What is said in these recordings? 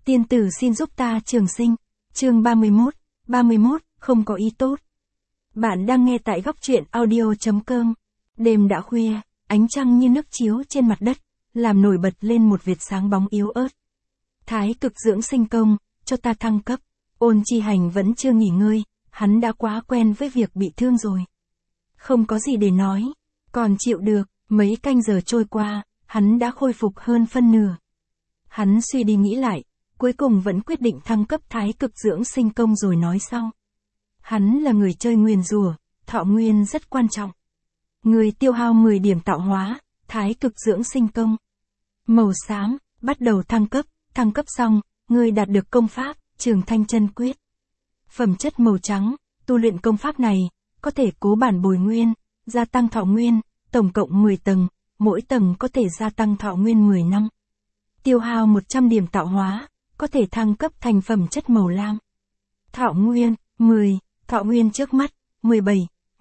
Tiên tử xin giúp ta trường sinh. Chương 31, không có ý tốt. Bạn đang nghe tại góc truyện audio.com. Đêm đã khuya, ánh trăng như nước chiếu trên mặt đất, làm nổi bật lên một vệt sáng bóng yếu ớt. Thái cực dưỡng sinh công, cho ta thăng cấp. Ôn Chi Hành vẫn chưa nghỉ ngơi, hắn đã quá quen với việc bị thương rồi. Không có gì để nói, còn chịu được, mấy canh giờ trôi qua, hắn đã khôi phục hơn phân nửa. Hắn suy đi nghĩ lại, cuối cùng vẫn quyết định thăng cấp thái cực dưỡng sinh công rồi nói sau. Hắn là người chơi nguyền rủa, thọ nguyên rất quan trọng. Người tiêu hao 10 điểm tạo hóa, thái cực dưỡng sinh công. Màu xám, bắt đầu thăng cấp xong, người đạt được công pháp, Trường Thanh Chân Quyết. Phẩm chất màu trắng, tu luyện công pháp này, có thể cố bản bồi nguyên, gia tăng thọ nguyên, tổng cộng 10 tầng, mỗi tầng có thể gia tăng thọ nguyên 10 năm. Tiêu hao 100 điểm tạo hóa, có thể thăng cấp thành phẩm chất màu lam. Thọ nguyên, 10, thọ nguyên trước mắt, 17,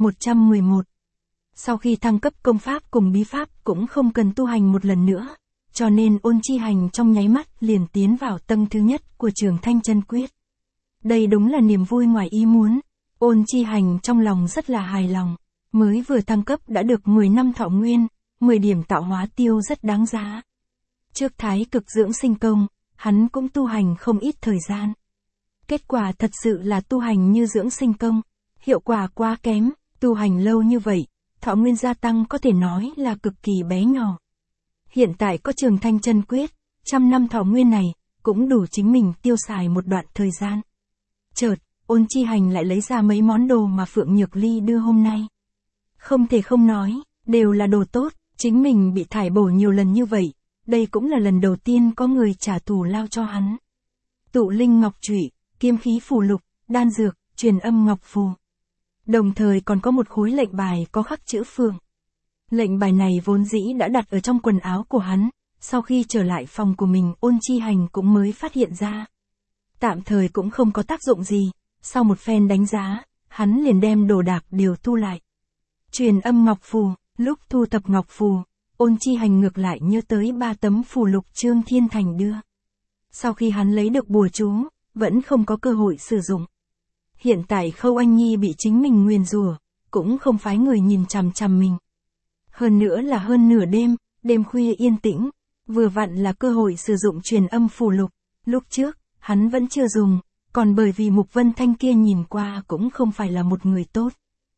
111. Sau khi thăng cấp công pháp cùng bí pháp cũng không cần tu hành một lần nữa, cho nên Ôn Chi Hành trong nháy mắt liền tiến vào tầng thứ nhất của Trường Thanh Chân Quyết. Đây đúng là niềm vui ngoài ý muốn, Ôn Chi Hành trong lòng rất là hài lòng, mới vừa thăng cấp đã được 10 năm thọ nguyên, 10 điểm tạo hóa tiêu rất đáng giá. Trước thái cực dưỡng sinh công, hắn cũng tu hành không ít thời gian. Kết quả thật sự là tu hành như dưỡng sinh công, hiệu quả quá kém, tu hành lâu như vậy, thọ nguyên gia tăng có thể nói là cực kỳ bé nhỏ. Hiện tại có Trường Thanh Chân Quyết, 100 năm thọ nguyên này, cũng đủ chính mình tiêu xài một đoạn thời gian. Chợt, Ôn Chi Hành lại lấy ra mấy món đồ mà Phượng Nhược Ly đưa hôm nay. Không thể không nói, đều là đồ tốt, chính mình bị thải bổ nhiều lần như vậy, đây cũng là lần đầu tiên có người trả thù lao cho hắn. Tụ linh ngọc trụy, kiếm khí phù lục, đan dược, truyền âm ngọc phù. Đồng thời còn có một khối lệnh bài có khắc chữ Phượng. Lệnh bài này vốn dĩ đã đặt ở trong quần áo của hắn, sau khi trở lại phòng của mình Ôn Chi Hành cũng mới phát hiện ra. Tạm thời cũng không có tác dụng gì, sau một phen đánh giá, hắn liền đem đồ đạc đều thu lại. Truyền âm ngọc phù, lúc thu thập ngọc phù, Ôn Chi Hành ngược lại nhớ tới 3 tấm phù lục Trương Thiên Thành đưa. Sau khi hắn lấy được bùa chú, vẫn không có cơ hội sử dụng. Hiện tại Khâu Anh Nhi bị chính mình nguyền rủa, cũng không phái người nhìn chằm chằm mình. Hơn nữa là hơn nửa đêm, đêm khuya yên tĩnh, vừa vặn là cơ hội sử dụng truyền âm phù lục. Lúc trước, hắn vẫn chưa dùng, còn bởi vì Mục Vân Thanh kia nhìn qua cũng không phải là một người tốt.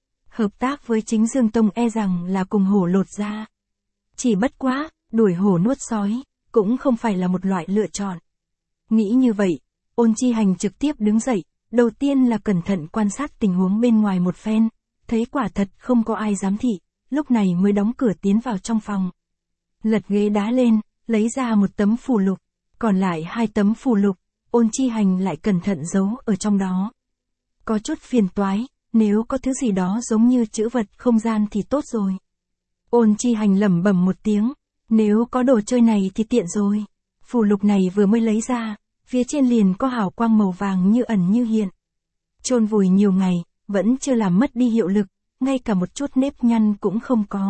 Hợp tác với Chính Dương Tông e rằng là cùng hổ lột da. Chỉ bất quá, đuổi hổ nuốt sói, cũng không phải là một loại lựa chọn. Nghĩ như vậy, Ôn Chi Hành trực tiếp đứng dậy, đầu tiên là cẩn thận quan sát tình huống bên ngoài một phen, thấy quả thật không có ai giám thị, lúc này mới đóng cửa tiến vào trong phòng. Lật ghế đá lên, lấy ra một tấm phù lục, còn lại 2 tấm phù lục, Ôn Chi Hành lại cẩn thận giấu ở trong đó. Có chút phiền toái, nếu có thứ gì đó giống như chữ vật không gian thì tốt rồi. Ôn Chi Hành lẩm bẩm một tiếng, nếu có đồ chơi này thì tiện rồi. Phù lục này vừa mới lấy ra, phía trên liền có hào quang màu vàng như ẩn như hiện. Chôn vùi nhiều ngày, vẫn chưa làm mất đi hiệu lực, ngay cả một chút nếp nhăn cũng không có.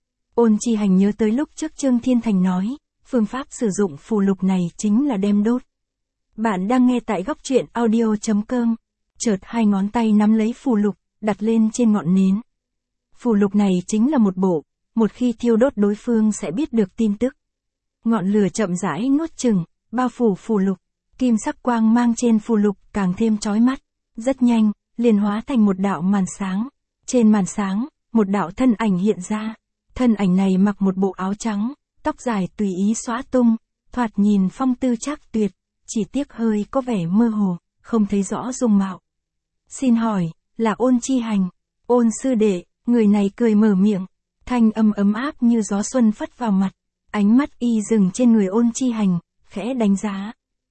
Ôn Chi Hành nhớ tới lúc trước Trương Thiên Thành nói, phương pháp sử dụng phù lục này chính là đem đốt. Bạn đang nghe tại góc truyện audio.com. Chợt 2 ngón tay nắm lấy phù lục, đặt lên trên ngọn nến. Phù lục này chính là một bộ, một khi thiêu đốt đối phương sẽ biết được tin tức. Ngọn lửa chậm rãi nuốt chửng, bao phủ phù lục, kim sắc quang mang trên phù lục càng thêm chói mắt, rất nhanh, liền hóa thành một đạo màn sáng. Trên màn sáng, một đạo thân ảnh hiện ra, thân ảnh này mặc một bộ áo trắng, tóc dài tùy ý xõa tung, thoạt nhìn phong tư trác tuyệt, chỉ tiếc hơi có vẻ mơ hồ, không thấy rõ dung mạo. Xin hỏi, là Ôn Chi Hành, Ôn sư đệ, người này cười mở miệng, thanh âm ấm áp như gió xuân phất vào mặt, ánh mắt y dừng trên người Ôn Chi Hành, khẽ đánh giá.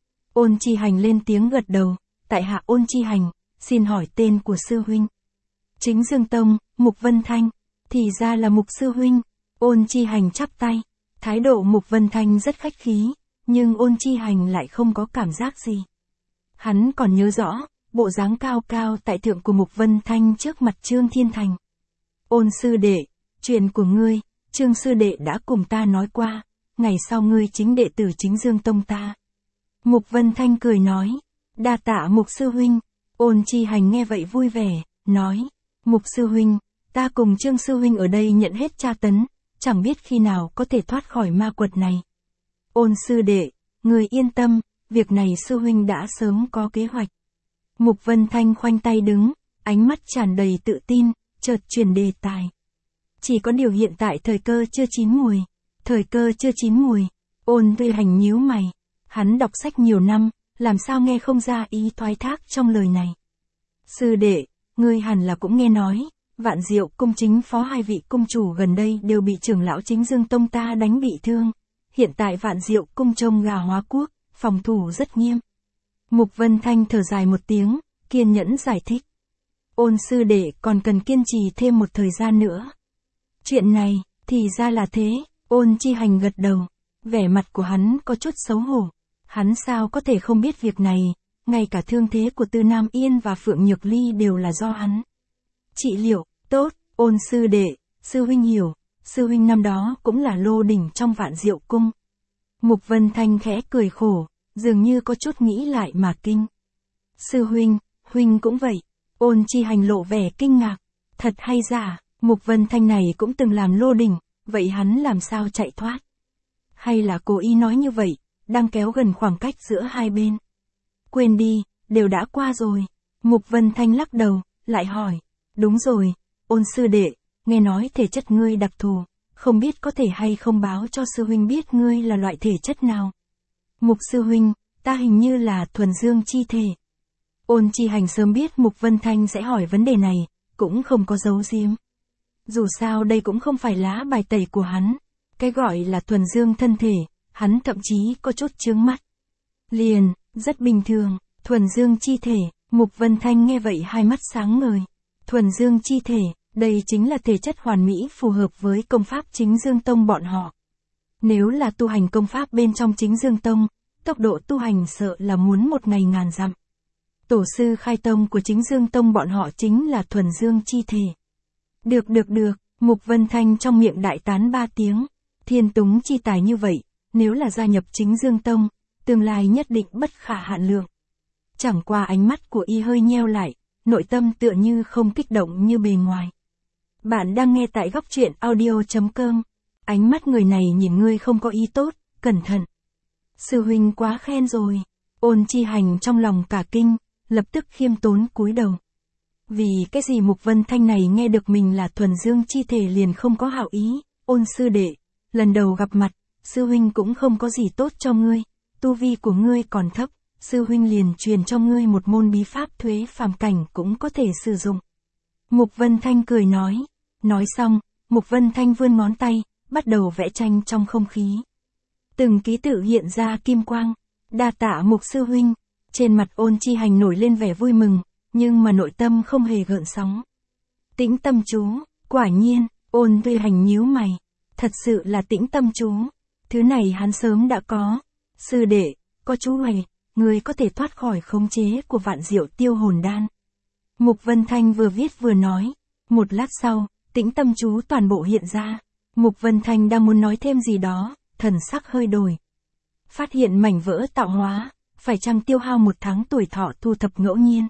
Ôn Chi Hành lên tiếng gật đầu, tại hạ Ôn Chi Hành, xin hỏi tên của sư huynh. Chính Dương Tông, Mục Vân Thanh, thì ra là Mục sư huynh. Ôn Chi Hành chắp tay, thái độ Mục Vân Thanh rất khách khí, nhưng Ôn Chi Hành lại không có cảm giác gì. Hắn còn nhớ rõ, bộ dáng cao cao tại thượng của Mục Vân Thanh trước mặt Trương Thiên Thành. Ôn sư đệ, chuyện của ngươi, Trương sư đệ đã cùng ta nói qua, ngày sau ngươi chính đệ tử Chính Dương Tông ta. Mục Vân Thanh cười nói. Đa tạ Mục sư huynh. Ôn Chi Hành nghe vậy vui vẻ, nói. Mục sư huynh, ta cùng Trương sư huynh ở đây nhận hết tra tấn, chẳng biết khi nào có thể thoát khỏi ma quật này. Ôn sư đệ, người yên tâm, việc này sư huynh đã sớm có kế hoạch. Mục Vân Thanh khoanh tay đứng, ánh mắt tràn đầy tự tin, chợt chuyển đề tài. Chỉ có điều hiện tại thời cơ chưa chín mùi. Thời cơ chưa chín mùi. Ôn Chi Hành nhíu mày. Hắn đọc sách nhiều năm, làm sao nghe không ra ý thoái thác trong lời này. Sư đệ, ngươi hẳn là cũng nghe nói, Vạn Diệu cung chính phó hai vị cung chủ gần đây đều bị trưởng lão Chính Dương Tông ta đánh bị thương. Hiện tại Vạn Diệu cung trông gà hóa quốc, phòng thủ rất nghiêm. Mục Vân Thanh thở dài một tiếng, kiên nhẫn giải thích. Ôn sư đệ còn cần kiên trì thêm một thời gian nữa. Chuyện này, thì ra là thế. Ôn Chi Hành gật đầu. Vẻ mặt của hắn có chút xấu hổ. Hắn sao có thể không biết việc này, ngay cả thương thế của Tư Nam Yên và Phượng Nhược Ly đều là do hắn. Trị liệu, tốt, Ôn sư đệ, sư huynh hiểu, sư huynh năm đó cũng là lô đỉnh trong Vạn Diệu cung. Mục Vân Thanh khẽ cười khổ, dường như có chút nghĩ lại mà kinh. Sư huynh, huynh cũng vậy. Ôn Chi Hành lộ vẻ kinh ngạc. Thật hay giả, Mục Vân Thanh này cũng từng làm lô đỉnh, vậy hắn làm sao chạy thoát? Hay là cố ý nói như vậy, đang kéo gần khoảng cách giữa hai bên? Quên đi, đều đã qua rồi. Mục Vân Thanh lắc đầu, lại hỏi. Đúng rồi, Ôn sư đệ, nghe nói thể chất ngươi đặc thù, không biết có thể hay không báo cho sư huynh biết ngươi là loại thể chất nào? Mục sư huynh, ta hình như là thuần dương chi thể. Ôn Chi Hành sớm biết Mục Vân Thanh sẽ hỏi vấn đề này, cũng không có giấu giếm. Dù sao đây cũng không phải lá bài tẩy của hắn. Cái gọi là thuần dương thân thể, hắn thậm chí có chút chướng mắt. Liền, rất bình thường, thuần dương chi thể. Mục Vân Thanh nghe vậy hai mắt sáng ngời. Thuần dương chi thể, đây chính là thể chất hoàn mỹ phù hợp với công pháp Chính Dương Tông bọn họ. Nếu là tu hành công pháp bên trong Chính Dương Tông, tốc độ tu hành sợ là muốn một ngày ngàn dặm. Tổ sư khai tông của Chính Dương Tông bọn họ chính là thuần dương chi thể. Được, Mục Vân Thanh trong miệng đại tán ba tiếng. Thiên túng chi tài như vậy, nếu là gia nhập Chính Dương Tông, tương lai nhất định bất khả hạn lượng. Chẳng qua ánh mắt của y hơi nheo lại, nội tâm tựa như không kích động như bề ngoài. Bạn đang nghe tại góc truyện audio.com. Ánh mắt người này nhìn ngươi không có ý tốt, cẩn thận. Sư huynh quá khen rồi. Ôn Chi Hành trong lòng cả kinh, lập tức khiêm tốn cúi đầu. Vì cái gì Mục Vân Thanh này nghe được mình là thuần dương chi thể liền không có hảo ý. Ôn sư đệ, lần đầu gặp mặt, sư huynh cũng không có gì tốt cho ngươi, tu vi của ngươi còn thấp, sư huynh liền truyền cho ngươi một môn bí pháp thuế phàm cảnh cũng có thể sử dụng. Mục Vân Thanh cười nói. Nói xong, Mục Vân Thanh vươn ngón tay, bắt đầu vẽ tranh trong không khí. Từng ký tự hiện ra kim quang. Đa tạ Mục sư huynh. Trên mặt Ôn Chi Hành nổi lên vẻ vui mừng, nhưng mà nội tâm không hề gợn sóng. Tĩnh tâm chú, quả nhiên, Ôn Chi Hành nhíu mày. Thật sự là tĩnh tâm chú. Thứ này hắn sớm đã có. Sư đệ, có chú này, người có thể thoát khỏi khống chế của Vạn Diệu tiêu hồn đan. Mục Vân Thanh vừa viết vừa nói. Một lát sau, tĩnh tâm chú toàn bộ hiện ra. Mục Vân Thanh đang muốn nói thêm gì đó, thần sắc hơi đổi. Phát hiện mảnh vỡ tạo hóa, phải chăng tiêu hao 1 tháng tuổi thọ thu thập ngẫu nhiên.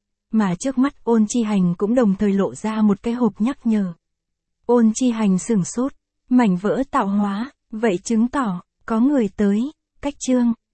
Mà trước mắt Ôn Chi Hành cũng đồng thời lộ ra một cái hộp nhắc nhở. Ôn Chi Hành sửng sốt, mảnh vỡ tạo hóa, vậy chứng tỏ, có người tới, cách chương.